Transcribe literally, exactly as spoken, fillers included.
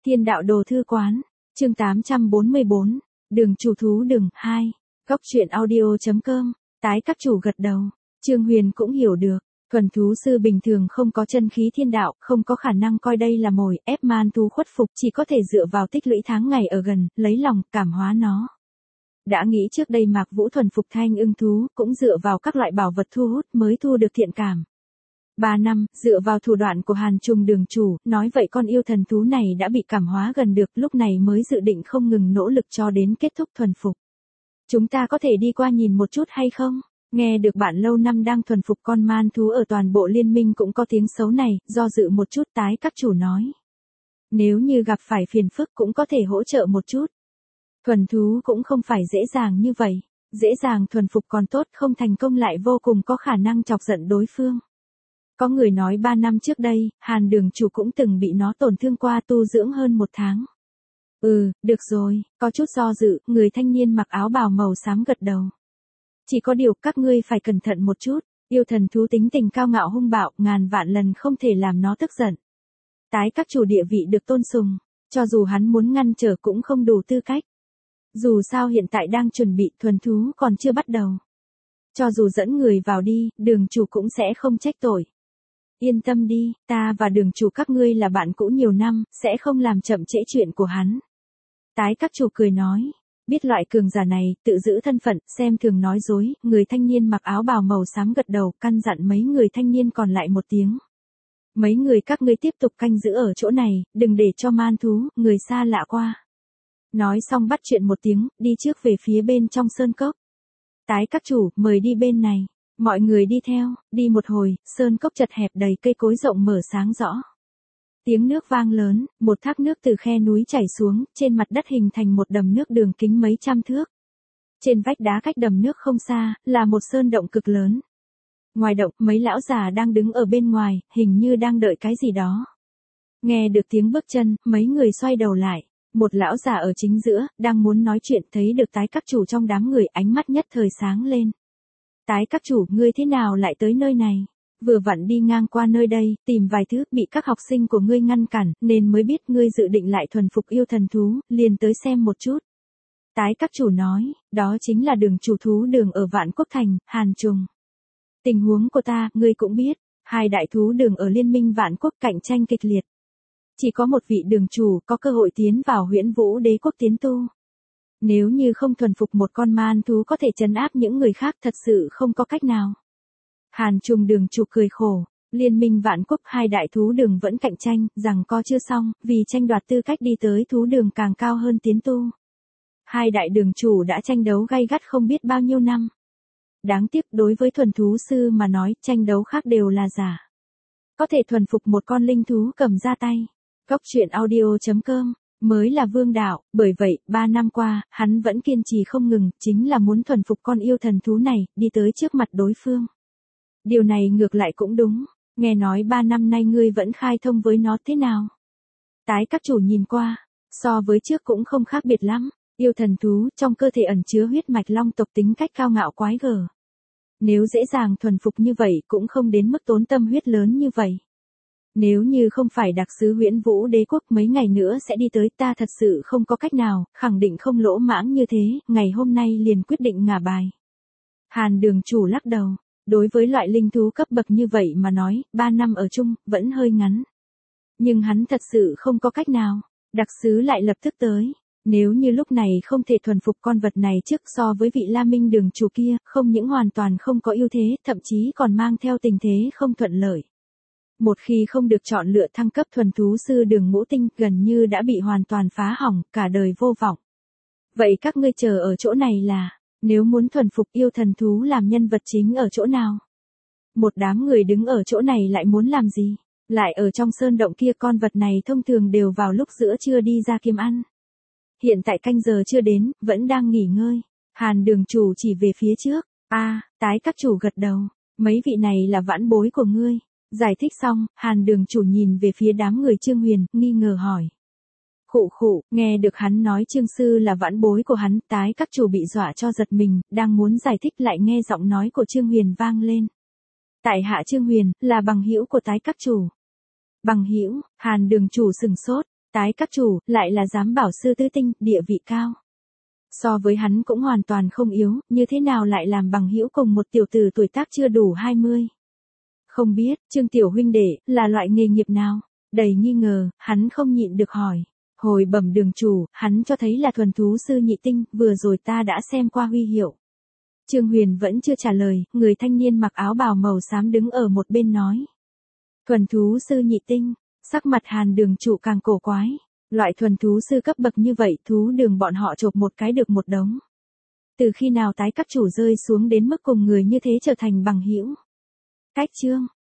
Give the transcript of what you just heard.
Thiên đạo đồ thư quán, chương tám trăm bốn mươi bốn, đường chủ thú đường, hai, góc truyện audio chấm com, tái các chủ gật đầu, Trương Huyền cũng hiểu được, thuần thú sư bình thường không có chân khí thiên đạo, không có khả năng coi đây là mồi, ép man thú khuất phục, chỉ có thể dựa vào tích lũy tháng ngày ở gần, lấy lòng, cảm hóa nó. Đã nghĩ trước đây Mạc Vũ thuần phục thanh ưng thú, cũng dựa vào các loại bảo vật thu hút mới thu được thiện cảm. Ba năm, dựa vào thủ đoạn của Hàn Trùng đường chủ, nói vậy con yêu thần thú này đã bị cảm hóa gần được, lúc này mới dự định không ngừng nỗ lực cho đến kết thúc thuần phục. Chúng ta có thể đi qua nhìn một chút hay không? Nghe được bạn lâu năm đang thuần phục con man thú ở toàn bộ liên minh cũng có tiếng xấu này, do dự một chút tái các chủ nói. Nếu như gặp phải phiền phức cũng có thể hỗ trợ một chút. Thuần thú cũng không phải dễ dàng như vậy, dễ dàng thuần phục còn tốt, không thành công lại vô cùng có khả năng chọc giận đối phương. Có người nói ba năm trước đây, Hàn đường chủ cũng từng bị nó tổn thương qua, tu dưỡng hơn một tháng. Ừ, được rồi, có chút do dự, người thanh niên mặc áo bào màu xám gật đầu. Chỉ có điều các ngươi phải cẩn thận một chút, yêu thần thú tính tình cao ngạo hung bạo, ngàn vạn lần không thể làm nó tức giận. Tái các chủ địa vị được tôn sùng, cho dù hắn muốn ngăn trở cũng không đủ tư cách. Dù sao hiện tại đang chuẩn bị, thuần thú còn chưa bắt đầu. Cho dù dẫn người vào đi, đường chủ cũng sẽ không trách tội. Yên tâm đi, ta và đường chủ các ngươi là bạn cũ nhiều năm, sẽ không làm chậm trễ chuyện của hắn. Tái các chủ cười nói, biết loại cường giả này, tự giữ thân phận, xem thường nói dối, người thanh niên mặc áo bào màu xám gật đầu, căn dặn mấy người thanh niên còn lại một tiếng. Mấy người các ngươi tiếp tục canh giữ ở chỗ này, đừng để cho man thú, người xa lạ qua. Nói xong bắt chuyện một tiếng, đi trước về phía bên trong sơn cốc. Tái các chủ, mời đi bên này. Mọi người đi theo, đi một hồi, sơn cốc chật hẹp đầy cây cối rộng mở sáng rõ. Tiếng nước vang lớn, một thác nước từ khe núi chảy xuống, trên mặt đất hình thành một đầm nước đường kính mấy trăm thước. Trên vách đá cách đầm nước không xa, là một sơn động cực lớn. Ngoài động, mấy lão già đang đứng ở bên ngoài, hình như đang đợi cái gì đó. Nghe được tiếng bước chân, mấy người xoay đầu lại. Một lão già ở chính giữa, đang muốn nói chuyện, thấy được tái các chủ trong đám người, ánh mắt nhất thời sáng lên. Tái các chủ, ngươi thế nào lại tới nơi này? Vừa vặn đi ngang qua nơi đây, tìm vài thứ, bị các học sinh của ngươi ngăn cản, nên mới biết ngươi dự định lại thuần phục yêu thần thú, liền tới xem một chút. Tái các chủ nói, đó chính là đường chủ thú đường ở Vạn Quốc Thành, Hàn Trùng. Tình huống của ta, ngươi cũng biết, hai đại thú đường ở Liên minh Vạn Quốc cạnh tranh kịch liệt. Chỉ có một vị đường chủ có cơ hội tiến vào Huyễn Vũ Đế quốc tiến tu. Nếu như không thuần phục một con man thú có thể trấn áp những người khác, thật sự không có cách nào. Hàn Trùng đường chủ cười khổ, Liên minh Vạn Quốc hai đại thú đường vẫn cạnh tranh, rằng co chưa xong, vì tranh đoạt tư cách đi tới thú đường càng cao hơn tiến tu. Hai đại đường chủ đã tranh đấu gay gắt không biết bao nhiêu năm. Đáng tiếc đối với thuần thú sư mà nói, tranh đấu khác đều là giả. Có thể thuần phục một con linh thú cầm ra tay. Góc truyện audio chấm com, mới là vương đạo, bởi vậy, ba năm qua, hắn vẫn kiên trì không ngừng, chính là muốn thuần phục con yêu thần thú này, đi tới trước mặt đối phương. Điều này ngược lại cũng đúng, nghe nói ba năm nay ngươi vẫn khai thông với nó thế nào? Tái các chủ nhìn qua, so với trước cũng không khác biệt lắm, yêu thần thú trong cơ thể ẩn chứa huyết mạch long tộc tính cách cao ngạo quái gở. Nếu dễ dàng thuần phục như vậy cũng không đến mức tốn tâm huyết lớn như vậy. Nếu như không phải đặc sứ Huyễn Vũ Đế quốc mấy ngày nữa sẽ đi tới, ta thật sự không có cách nào, khẳng định không lỗ mãng như thế, ngày hôm nay liền quyết định ngả bài. Hàn đường chủ lắc đầu, đối với loại linh thú cấp bậc như vậy mà nói, ba năm ở chung, vẫn hơi ngắn. Nhưng hắn thật sự không có cách nào, đặc sứ lại lập tức tới. Nếu như lúc này không thể thuần phục con vật này trước so với vị La Minh đường chủ kia, không những hoàn toàn không có ưu thế, thậm chí còn mang theo tình thế không thuận lợi. Một khi không được chọn lựa thăng cấp thuần thú sư đường ngũ tinh, gần như đã bị hoàn toàn phá hỏng, cả đời vô vọng. Vậy các ngươi chờ ở chỗ này là, nếu muốn thuần phục yêu thần thú làm nhân vật chính ở chỗ nào? Một đám người đứng ở chỗ này lại muốn làm gì? Lại ở trong sơn động kia, con vật này thông thường đều vào lúc giữa trưa đi ra kiếm ăn. Hiện tại canh giờ chưa đến, vẫn đang nghỉ ngơi. Hàn đường chủ chỉ về phía trước. A, tái các chủ gật đầu. Mấy vị này là vãn bối của ngươi. Giải thích xong, Hàn đường chủ nhìn về phía đám người Trương Huyền, nghi ngờ hỏi. Khụ khụ, nghe được hắn nói Trương sư là vãn bối của hắn, tái các chủ bị dọa cho giật mình, đang muốn giải thích lại nghe giọng nói của Trương Huyền vang lên. Tại hạ Trương Huyền, là bằng hữu của tái các chủ. Bằng hữu, Hàn đường chủ sừng sốt, Tái các chủ, lại là giám bảo sư tứ tinh, địa vị cao. So với hắn cũng hoàn toàn không yếu, như thế nào lại làm bằng hữu cùng một tiểu tử tuổi tác chưa đủ hai mươi. Không biết, Trương tiểu huynh đệ, là loại nghề nghiệp nào? Đầy nghi ngờ, hắn không nhịn được hỏi. Hồi bẩm đường chủ, hắn cho thấy là thuần thú sư nhị tinh, vừa rồi ta đã xem qua huy hiệu. Trương Huyền vẫn chưa trả lời, người thanh niên mặc áo bào màu xám đứng ở một bên nói. Thuần thú sư nhị tinh, sắc mặt Hàn đường chủ càng cổ quái. Loại thuần thú sư cấp bậc như vậy, thú đường bọn họ chộp một cái được một đống. Từ khi nào tái các chủ rơi xuống đến mức cùng người như thế trở thành bằng hữu? Cách chương